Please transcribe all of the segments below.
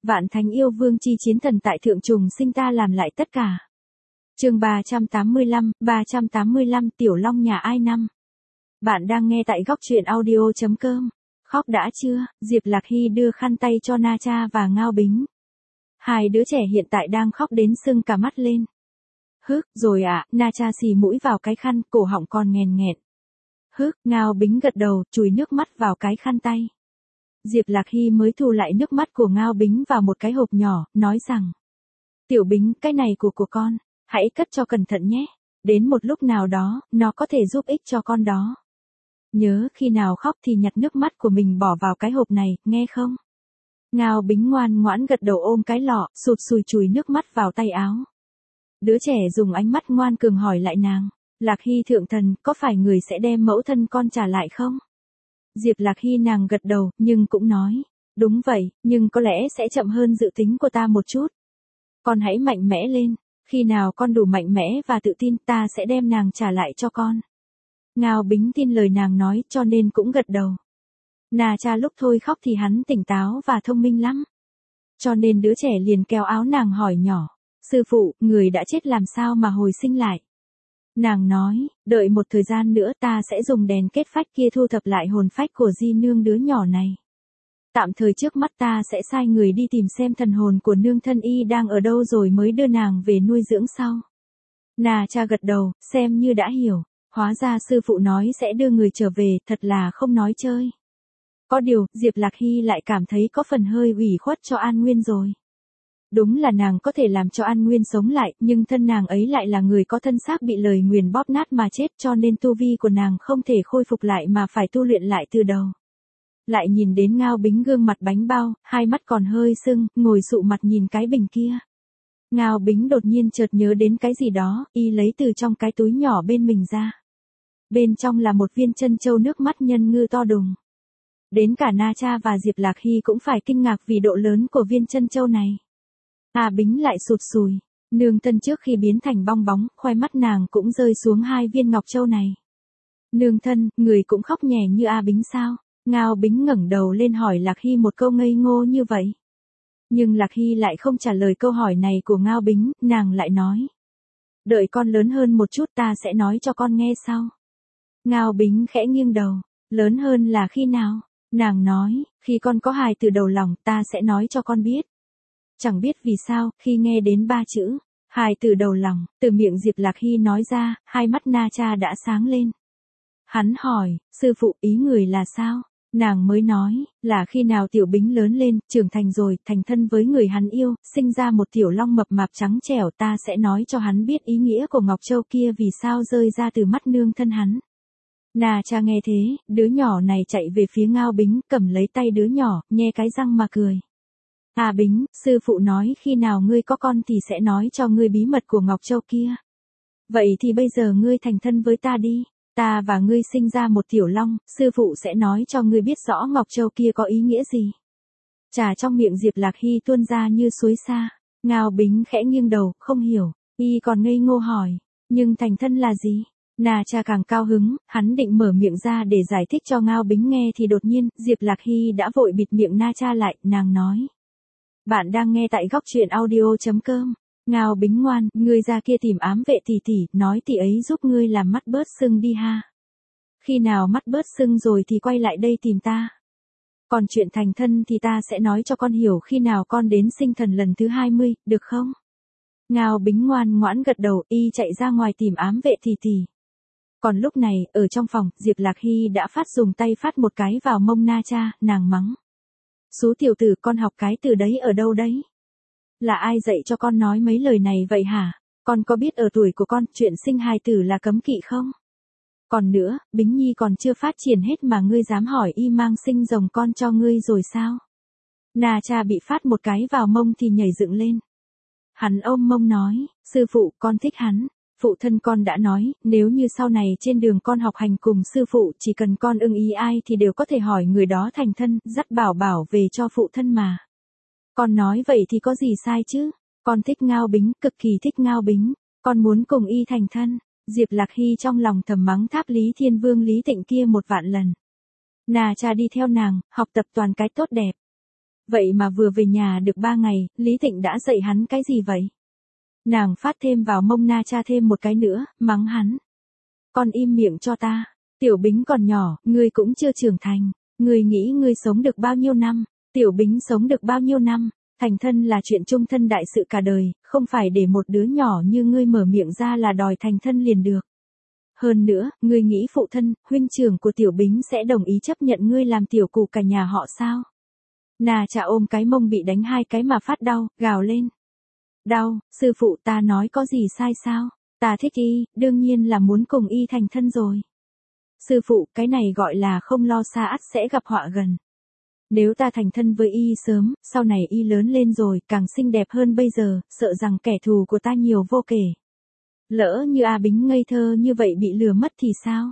Vạn thánh yêu vương chi chiến thần tại thượng trùng sinh ta làm lại tất cả. Chương 385 Tiểu Long nhà ai năm. Bạn đang nghe tại góc truyện audio.com. Khóc đã chưa? Diệp Lạc Hy đưa khăn tay cho Na Cha và Ngao Bính. Hai đứa trẻ hiện tại đang khóc đến sưng cả mắt lên. Rồi ạ, Na Cha xì mũi vào cái khăn, cổ họng còn nghèn nghẹn. Ngao Bính gật đầu, chùi nước mắt vào cái khăn tay. Diệp Lạc Hy mới thu lại nước mắt của Ngao Bính vào một cái hộp nhỏ, nói rằng: Tiểu Bính, cái này của con, hãy cất cho cẩn thận nhé. Đến một lúc nào đó, nó có thể giúp ích cho con đó. Nhớ khi nào khóc thì nhặt nước mắt của mình bỏ vào cái hộp này, nghe không? Ngao Bính ngoan ngoãn gật đầu ôm cái lọ, sụt sùi chùi nước mắt vào tay áo. Đứa trẻ dùng ánh mắt ngoan cường hỏi lại nàng: Lạc Hy thượng thần, có phải người sẽ đem mẫu thân con trả lại không? Diệp Lạc Hy nàng gật đầu, nhưng cũng nói: Đúng vậy, nhưng có lẽ sẽ chậm hơn dự tính của ta một chút. Con hãy mạnh mẽ lên, khi nào con đủ mạnh mẽ và tự tin ta sẽ đem nàng trả lại cho con. Ngao Bính tin lời nàng nói cho nên cũng gật đầu. Na Cha lúc thôi khóc thì hắn tỉnh táo và thông minh lắm. Cho nên đứa trẻ liền kéo áo nàng hỏi nhỏ: Sư phụ, người đã chết làm sao mà hồi sinh lại? Nàng nói: Đợi một thời gian nữa ta sẽ dùng đèn kết phách kia thu thập lại hồn phách của Di nương đứa nhỏ này. Tạm thời trước mắt ta sẽ sai người đi tìm xem thần hồn của nương thân y đang ở đâu rồi mới đưa nàng về nuôi dưỡng sau. Na Cha gật đầu, xem như đã hiểu. Hóa ra sư phụ nói sẽ đưa người trở về, thật là không nói chơi. Có điều, Diệp Lạc Hy lại cảm thấy có phần hơi ủy khuất cho An Nguyên rồi. Đúng là nàng có thể làm cho An Nguyên sống lại, nhưng thân nàng ấy lại là người có thân xác bị lời nguyền bóp nát mà chết, cho nên tu vi của nàng không thể khôi phục lại mà phải tu luyện lại từ đầu. Lại nhìn đến Ngao Bính gương mặt bánh bao, hai mắt còn hơi sưng, ngồi sụ mặt nhìn cái bình kia. Ngao Bính đột nhiên chợt nhớ đến cái gì đó, y lấy từ trong cái túi nhỏ bên mình ra. Bên trong là một viên chân châu nước mắt nhân ngư to đùng. Đến cả Na Cha và Diệp Lạc Hy cũng phải kinh ngạc vì độ lớn của viên chân châu này. Bính lại sụt sùi, nương thân trước khi biến thành bong bóng, khoe mắt nàng cũng rơi xuống hai viên ngọc châu này. Nương thân, người cũng khóc nhè như Bính sao? Ngao Bính ngẩng đầu lên hỏi Lạc Hy một câu ngây ngô như vậy. Nhưng Lạc Hy lại không trả lời câu hỏi này của Ngao Bính, nàng lại nói: Đợi con lớn hơn một chút ta sẽ nói cho con nghe sau. Ngao Bính khẽ nghiêng đầu: Lớn hơn là khi nào? Nàng nói: Khi con có hài từ đầu lòng ta sẽ nói cho con biết. Chẳng biết vì sao, khi nghe đến ba chữ hài từ đầu lòng, từ miệng Diệp Lạc Hy nói ra, hai mắt Na Cha đã sáng lên. Hắn hỏi: Sư phụ, ý người là sao? Nàng mới nói, là khi nào Tiểu Bính lớn lên, trưởng thành rồi, thành thân với người hắn yêu, sinh ra một tiểu long mập mạp trắng trẻo, ta sẽ nói cho hắn biết ý nghĩa của Ngọc Châu kia vì sao rơi ra từ mắt nương thân hắn. Na Cha nghe thế, đứa nhỏ này chạy về phía Ngao Bính, cầm lấy tay đứa nhỏ, nhe cái răng mà cười. Bính, sư phụ nói khi nào ngươi có con thì sẽ nói cho ngươi bí mật của Ngọc Châu kia. Vậy thì bây giờ ngươi thành thân với ta đi. Ta và ngươi sinh ra một tiểu long, sư phụ sẽ nói cho ngươi biết rõ Ngọc Châu kia có ý nghĩa gì. Trà trong miệng Diệp Lạc Hy tuôn ra như suối xa. Ngao Bính khẽ nghiêng đầu, không hiểu, y còn ngây ngô hỏi, nhưng thành thân là gì? Na Cha càng cao hứng, hắn định mở miệng ra để giải thích cho Ngao Bính nghe thì đột nhiên, Diệp Lạc Hy đã vội bịt miệng Na Cha lại, nàng nói: Bạn đang nghe tại góc truyện audio.com. Ngao Bính ngoan, ngươi ra kia tìm ám vệ tỷ tỷ, nói tỷ ấy giúp ngươi làm mắt bớt sưng đi ha. Khi nào mắt bớt sưng rồi thì quay lại đây tìm ta. Còn chuyện thành thân thì ta sẽ nói cho con hiểu khi nào con đến sinh thần lần thứ 20, được không? Ngao Bính ngoan ngoãn gật đầu, y chạy ra ngoài tìm ám vệ tỷ tỷ. Còn lúc này, ở trong phòng, Diệp Lạc Hy đã dùng tay phát một cái vào mông Na Cha, nàng mắng: Số tiểu tử, con học cái từ đấy ở đâu đấy? Là ai dạy cho con nói mấy lời này vậy hả? Con có biết ở tuổi của con, chuyện sinh hài tử là cấm kỵ không? Còn nữa, Bính Nhi còn chưa phát triển hết mà ngươi dám hỏi y mang sinh rồng con cho ngươi rồi sao? Na Cha bị phát một cái vào mông thì nhảy dựng lên. Hắn ôm mông nói: Sư phụ, con thích hắn. Phụ thân con đã nói, nếu như sau này trên đường con học hành cùng sư phụ, chỉ cần con ưng ý ai thì đều có thể hỏi người đó thành thân, dắt Bảo Bảo về cho phụ thân mà. Con nói vậy thì có gì sai chứ? Con thích Ngao Bính, cực kỳ thích Ngao Bính. Con muốn cùng y thành thân. Diệp Lạc Hy trong lòng thầm mắng Tháp Lý Thiên Vương Lý Tịnh kia 1.000.000 lần. Na Cha đi theo nàng, học tập toàn cái tốt đẹp. Vậy mà vừa về nhà được 3 ngày, Lý Tịnh đã dạy hắn cái gì vậy? Nàng phát thêm vào mông Na Cha thêm một cái nữa, mắng hắn. Con im miệng cho ta. Tiểu Bính còn nhỏ, ngươi cũng chưa trưởng thành. Ngươi nghĩ ngươi sống được bao nhiêu năm? Tiểu Bính sống được bao nhiêu năm? Thành thân là chuyện chung thân đại sự cả đời, không phải để một đứa nhỏ như ngươi mở miệng ra là đòi thành thân liền được. Hơn nữa, ngươi nghĩ phụ thân, huynh trưởng của Tiểu Bính sẽ đồng ý chấp nhận ngươi làm tiểu cụ cả nhà họ sao? Na Cha ôm cái mông bị đánh 2 cái mà phát đau, gào lên. Đau, sư phụ ta nói có gì sai sao? Ta thích y, đương nhiên là muốn cùng y thành thân rồi. Sư phụ, cái này gọi là không lo xa ắt sẽ gặp họa gần. Nếu ta thành thân với y sớm, sau này y lớn lên rồi, càng xinh đẹp hơn bây giờ, sợ rằng kẻ thù của ta nhiều vô kể. Lỡ như A Bính ngây thơ như vậy bị lừa mất thì sao?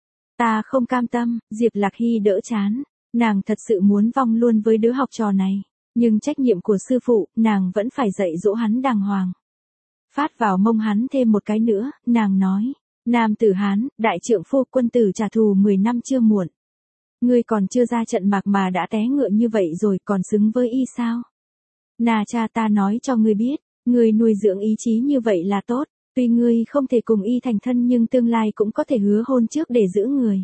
Ta không cam tâm, Diệp Lạc Hy đỡ chán. Nàng thật sự muốn vong luôn với đứa học trò này. Nhưng trách nhiệm của sư phụ, nàng vẫn phải dạy dỗ hắn đàng hoàng. Phát vào mông hắn thêm một cái nữa, nàng nói. Nam tử Hán, đại trượng phu quân tử trả thù 10 năm chưa muộn. Ngươi còn chưa ra trận mạc mà đã té ngựa như vậy rồi còn xứng với y sao? Na Cha ta nói cho ngươi biết, ngươi nuôi dưỡng ý chí như vậy là tốt. Tuy ngươi không thể cùng y thành thân nhưng tương lai cũng có thể hứa hôn trước để giữ người.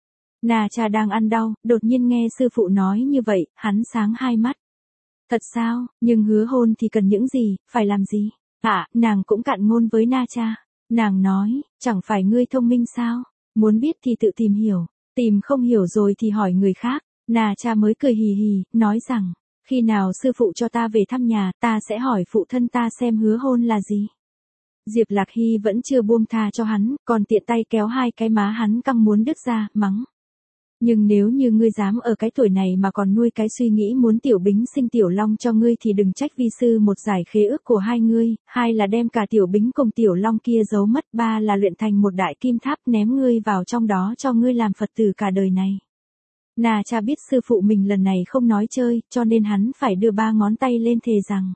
Na Cha đang ăn đau, đột nhiên nghe sư phụ nói như vậy, hắn sáng 2 mắt. Thật sao, nhưng hứa hôn thì cần những gì, phải làm gì? Nàng cũng cạn ngôn với Na Cha. Nàng nói, chẳng phải ngươi thông minh sao? Muốn biết thì tự tìm hiểu, tìm không hiểu rồi thì hỏi người khác. Na Cha mới cười hì hì, nói rằng, khi nào sư phụ cho ta về thăm nhà, ta sẽ hỏi phụ thân ta xem hứa hôn là gì. Diệp Lạc Hy vẫn chưa buông tha cho hắn, còn tiện tay kéo 2 cái má hắn căng muốn đứt ra, mắng. Nhưng nếu như ngươi dám ở cái tuổi này mà còn nuôi cái suy nghĩ muốn Tiểu Bính sinh Tiểu Long cho ngươi thì đừng trách vi sư một giải khế ước của hai ngươi, 2 là đem cả Tiểu Bính cùng Tiểu Long kia giấu mất, 3 là luyện thành một đại kim tháp ném ngươi vào trong đó cho ngươi làm Phật tử cả đời này. Na Cha biết sư phụ mình lần này không nói chơi, cho nên hắn phải đưa 3 ngón tay lên thề rằng.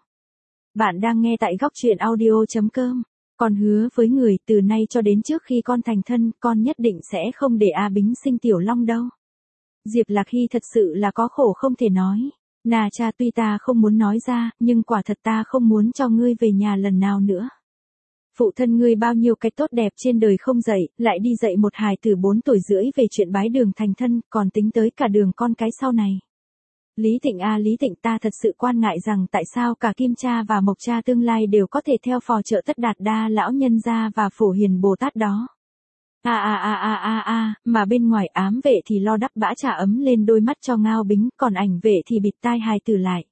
Bạn đang nghe tại góc truyện audio.com. Con hứa với người từ nay cho đến trước khi con thành thân, con nhất định sẽ không để A Bính sinh Tiểu Long đâu. Diệp Lạc Hy thật sự là có khổ không thể nói. Na Cha tuy ta không muốn nói ra, nhưng quả thật ta không muốn cho ngươi về nhà lần nào nữa. Phụ thân ngươi bao nhiêu cái tốt đẹp trên đời không dạy, lại đi dạy một hài tử 4 tuổi rưỡi về chuyện bái đường thành thân, còn tính tới cả đường con cái sau này. Lý Tịnh Lý Tịnh, ta thật sự quan ngại rằng tại sao cả Kim Cha và Mộc Cha tương lai đều có thể theo phò trợ Tất Đạt Đa lão nhân gia và Phổ Hiền Bồ Tát đó. Mà bên ngoài ám vệ thì lo đắp bã trà ấm lên đôi mắt cho Ngao Bính, còn ảnh vệ thì bịt tai hài tử lại.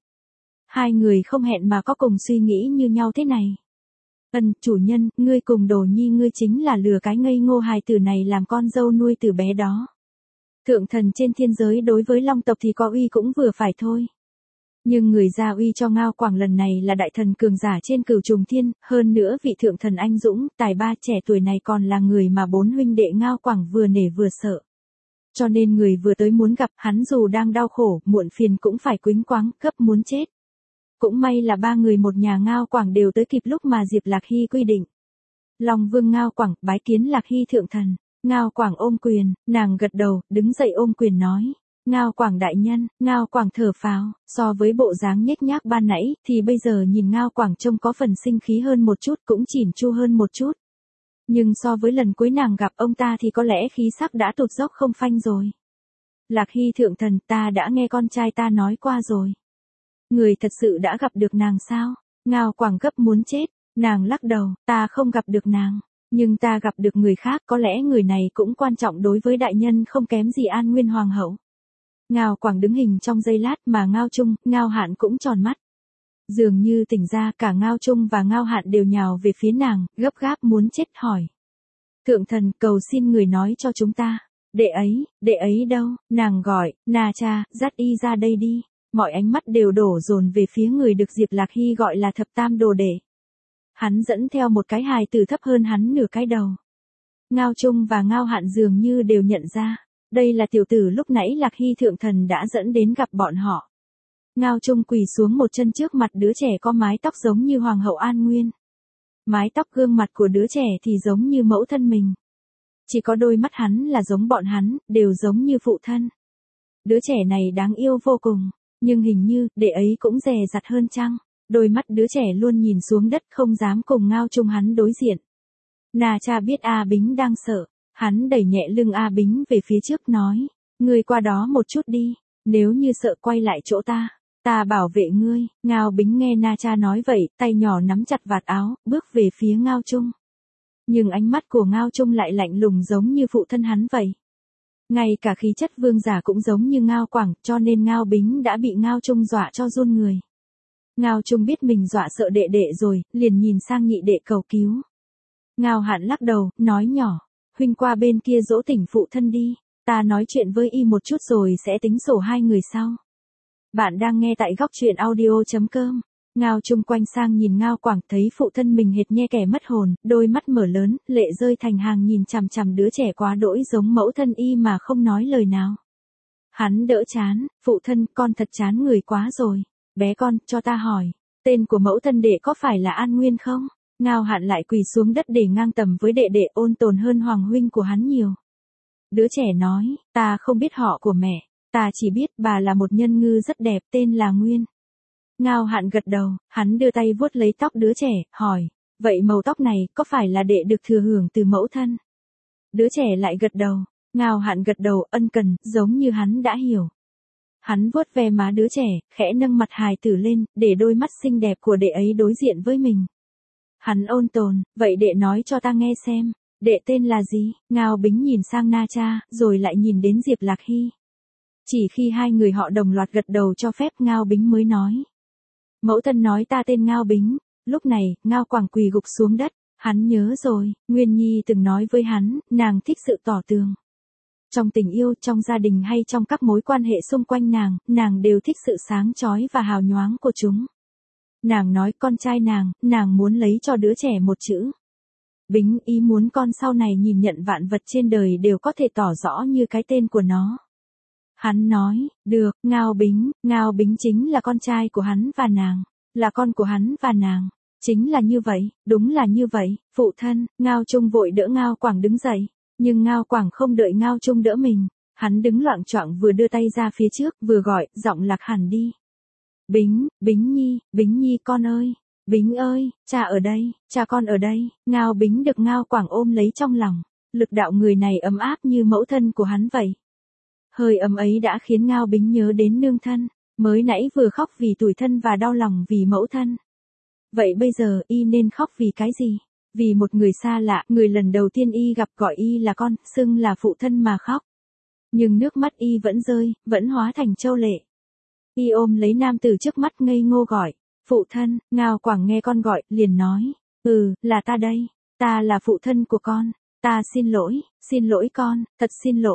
2 người không hẹn mà có cùng suy nghĩ như nhau thế này. Chủ nhân, ngươi cùng Đồ Nhi ngươi chính là lừa cái ngây ngô hài tử này làm con dâu nuôi từ bé đó. Thượng thần trên thiên giới đối với Long tộc thì có uy cũng vừa phải thôi. Nhưng người ra uy cho Ngao Quảng lần này là đại thần cường giả trên Cửu Trùng Thiên, hơn nữa vị thượng thần anh dũng, tài ba trẻ tuổi này còn là người mà 4 huynh đệ Ngao Quảng vừa nể vừa sợ. Cho nên người vừa tới muốn gặp hắn dù đang đau khổ, muộn phiền cũng phải quýnh quáng, gấp muốn chết. Cũng may là 3 người một nhà Ngao Quảng đều tới kịp lúc mà Diệp Lạc Hy quy định. Long Vương Ngao Quảng bái kiến Lạc Hy thượng thần. Ngao Quảng ôm quyền, nàng gật đầu, đứng dậy ôm quyền nói. Ngao Quảng đại nhân, Ngao Quảng thở phào, so với bộ dáng nhếch nhác ban nãy, thì bây giờ nhìn Ngao Quảng trông có phần sinh khí hơn một chút, cũng chỉn chu hơn một chút. Nhưng so với lần cuối nàng gặp ông ta thì có lẽ khí sắc đã tụt dốc không phanh rồi. Lạc Hy thượng thần, ta đã nghe con trai ta nói qua rồi. Người thật sự đã gặp được nàng sao? Ngao Quảng gấp muốn chết, nàng lắc đầu, ta không gặp được nàng. Nhưng ta gặp được người khác, có lẽ người này cũng quan trọng đối với đại nhân không kém gì An Nguyên Hoàng hậu. Ngao Quảng đứng hình trong giây lát mà Ngao Trung, Ngao Hạn cũng tròn mắt. Dường như tỉnh ra cả Ngao Trung và Ngao Hạn đều nhào về phía nàng, gấp gáp muốn chết hỏi. Thượng thần, cầu xin người nói cho chúng ta. Đệ ấy đâu, nàng gọi, Na Cha, dắt y ra đây đi. Mọi ánh mắt đều đổ dồn về phía người được Diệp Lạc Hy gọi là thập tam đồ đệ. Hắn dẫn theo một cái hài tử thấp hơn hắn nửa cái đầu. Ngao Trung và Ngao Hạn dường như đều nhận ra, đây là tiểu tử lúc nãy Lạc Hy thượng thần đã dẫn đến gặp bọn họ. Ngao Trung quỳ xuống một chân trước mặt đứa trẻ có mái tóc giống như Hoàng hậu An Nguyên. Mái tóc gương mặt của đứa trẻ thì giống như mẫu thân mình. Chỉ có đôi mắt hắn là giống bọn hắn, đều giống như phụ thân. Đứa trẻ này đáng yêu vô cùng. Nhưng hình như, đệ ấy cũng dè dặt hơn chăng? Đôi mắt đứa trẻ luôn nhìn xuống đất không dám cùng Ngao Trung hắn đối diện. Na Cha biết A Bính đang sợ, hắn đẩy nhẹ lưng A Bính về phía trước nói, ngươi qua đó một chút đi, nếu như sợ quay lại chỗ ta bảo vệ ngươi. Ngao Bính nghe Na Cha nói vậy, tay nhỏ nắm chặt vạt áo, bước về phía Ngao Trung. Nhưng ánh mắt của Ngao Trung lại lạnh lùng giống như phụ thân hắn vậy. Ngay cả khí chất vương giả cũng giống như Ngao Quảng, cho nên Ngao Bính đã bị Ngao Trung dọa cho run người. Ngao Trung biết mình dọa sợ đệ đệ rồi, liền nhìn sang nhị đệ cầu cứu. Ngao Hạn lắc đầu, nói nhỏ, huynh qua bên kia dỗ tỉnh phụ thân đi, ta nói chuyện với y một chút rồi sẽ tính sổ hai người sau. Bạn đang nghe tại góc truyện audio.com. Ngao Trung quanh sang nhìn Ngao Quảng, thấy phụ thân mình hệt như kẻ mất hồn, đôi mắt mở lớn, lệ rơi thành hàng nhìn chằm chằm đứa trẻ quá đỗi giống mẫu thân y mà không nói lời nào. Hắn đỡ chán, phụ thân, con thật chán người quá rồi. Bé con, cho ta hỏi, tên của mẫu thân đệ có phải là An Nguyên không? Ngao Hạn lại quỳ xuống đất để ngang tầm với đệ đệ, ôn tồn hơn hoàng huynh của hắn nhiều. Đứa trẻ nói, ta không biết họ của mẹ, ta chỉ biết bà là một nhân ngư rất đẹp tên là Nguyên. Ngao Hạn gật đầu, hắn đưa tay vuốt lấy tóc đứa trẻ, hỏi, vậy màu tóc này có phải là đệ được thừa hưởng từ mẫu thân? Đứa trẻ lại gật đầu, Ngao Hạn gật đầu ân cần, giống như hắn đã hiểu. Hắn vuốt ve má đứa trẻ, khẽ nâng mặt hài tử lên, để đôi mắt xinh đẹp của đệ ấy đối diện với mình. Hắn ôn tồn, vậy đệ nói cho ta nghe xem, đệ tên là gì? Ngao Bính nhìn sang Na Cha, rồi lại nhìn đến Diệp Lạc Hy. Chỉ khi hai người họ đồng loạt gật đầu cho phép Ngao Bính mới nói. Mẫu thân nói ta tên Ngao Bính. Lúc này, Ngao Quảng quỳ gục xuống đất, hắn nhớ rồi, Nguyên Nhi từng nói với hắn, nàng thích sự tỏ tường. Trong tình yêu, trong gia đình hay trong các mối quan hệ xung quanh nàng đều thích sự sáng chói và hào nhoáng của chúng. Nàng nói con trai nàng muốn lấy cho đứa trẻ một chữ. Bính, ý muốn con sau này nhìn nhận vạn vật trên đời đều có thể tỏ rõ như cái tên của nó. Hắn nói, được, Ngao Bính chính là con trai của hắn và nàng, là con của hắn và nàng. Chính là như vậy, đúng là như vậy, phụ thân. Ngao Trung vội đỡ Ngao Quảng đứng dậy, nhưng Ngao Quảng không đợi Ngao Trung đỡ mình, hắn đứng loạng choạng vừa đưa tay ra phía trước, vừa gọi, giọng lạc hẳn đi. Bính Nhi con ơi, Bính ơi, cha ở đây, cha con ở đây. Ngao Bính được Ngao Quảng ôm lấy trong lòng, lực đạo người này ấm áp như mẫu thân của hắn vậy. Hơi ấm ấy đã khiến Ngao Bính nhớ đến nương thân, mới nãy vừa khóc vì tủi thân và đau lòng vì mẫu thân. Vậy bây giờ y nên khóc vì cái gì? Vì một người xa lạ, người lần đầu tiên y gặp gọi y là con, xưng là phụ thân mà khóc. Nhưng nước mắt y vẫn rơi, vẫn hóa thành châu lệ. Y ôm lấy nam tử trước mắt ngây ngô gọi, phụ thân. Ngao Quảng nghe con gọi, liền nói, là ta đây, ta là phụ thân của con, ta xin lỗi con, thật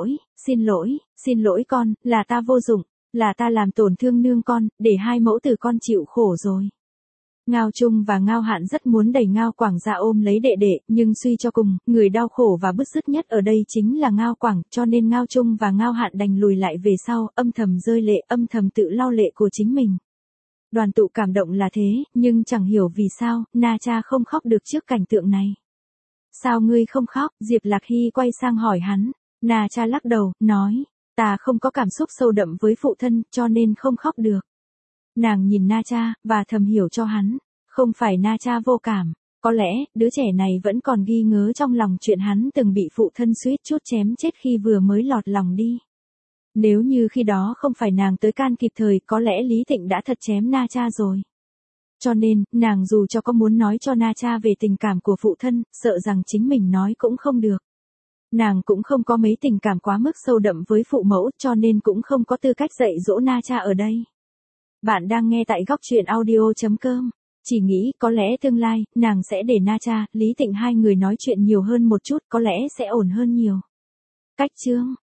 xin lỗi con, là ta vô dụng, là ta làm tổn thương nương con, để hai mẫu tử con chịu khổ rồi. Ngao Trung và Ngao Hạn rất muốn đẩy Ngao Quảng ra ôm lấy đệ đệ, nhưng suy cho cùng, người đau khổ và bứt rứt nhất ở đây chính là Ngao Quảng, cho nên Ngao Trung và Ngao Hạn đành lùi lại về sau, âm thầm rơi lệ, âm thầm tự lau lệ của chính mình. Đoàn tụ cảm động là thế, nhưng chẳng hiểu vì sao, Na Cha không khóc được trước cảnh tượng này. Sao ngươi không khóc? Diệp Lạc Hy quay sang hỏi hắn. Na Cha lắc đầu, nói, ta không có cảm xúc sâu đậm với phụ thân, cho nên không khóc được. Nàng nhìn Na Cha, và thầm hiểu cho hắn, không phải Na Cha vô cảm, có lẽ, đứa trẻ này vẫn còn ghi ngớ trong lòng chuyện hắn từng bị phụ thân suýt chút chém chết khi vừa mới lọt lòng đi. Nếu như khi đó không phải nàng tới can kịp thời, có lẽ Lý Thịnh đã thật chém Na Cha rồi. Cho nên, nàng dù cho có muốn nói cho Na Cha về tình cảm của phụ thân, sợ rằng chính mình nói cũng không được. Nàng cũng không có mấy tình cảm quá mức sâu đậm với phụ mẫu, cho nên cũng không có tư cách dạy dỗ Na Cha ở đây. Bạn đang nghe tại góc truyện audio.com. Chỉ nghĩ có lẽ tương lai, nàng sẽ để Na Cha, Lý Thịnh hai người nói chuyện nhiều hơn một chút, có lẽ sẽ ổn hơn nhiều. Cách chương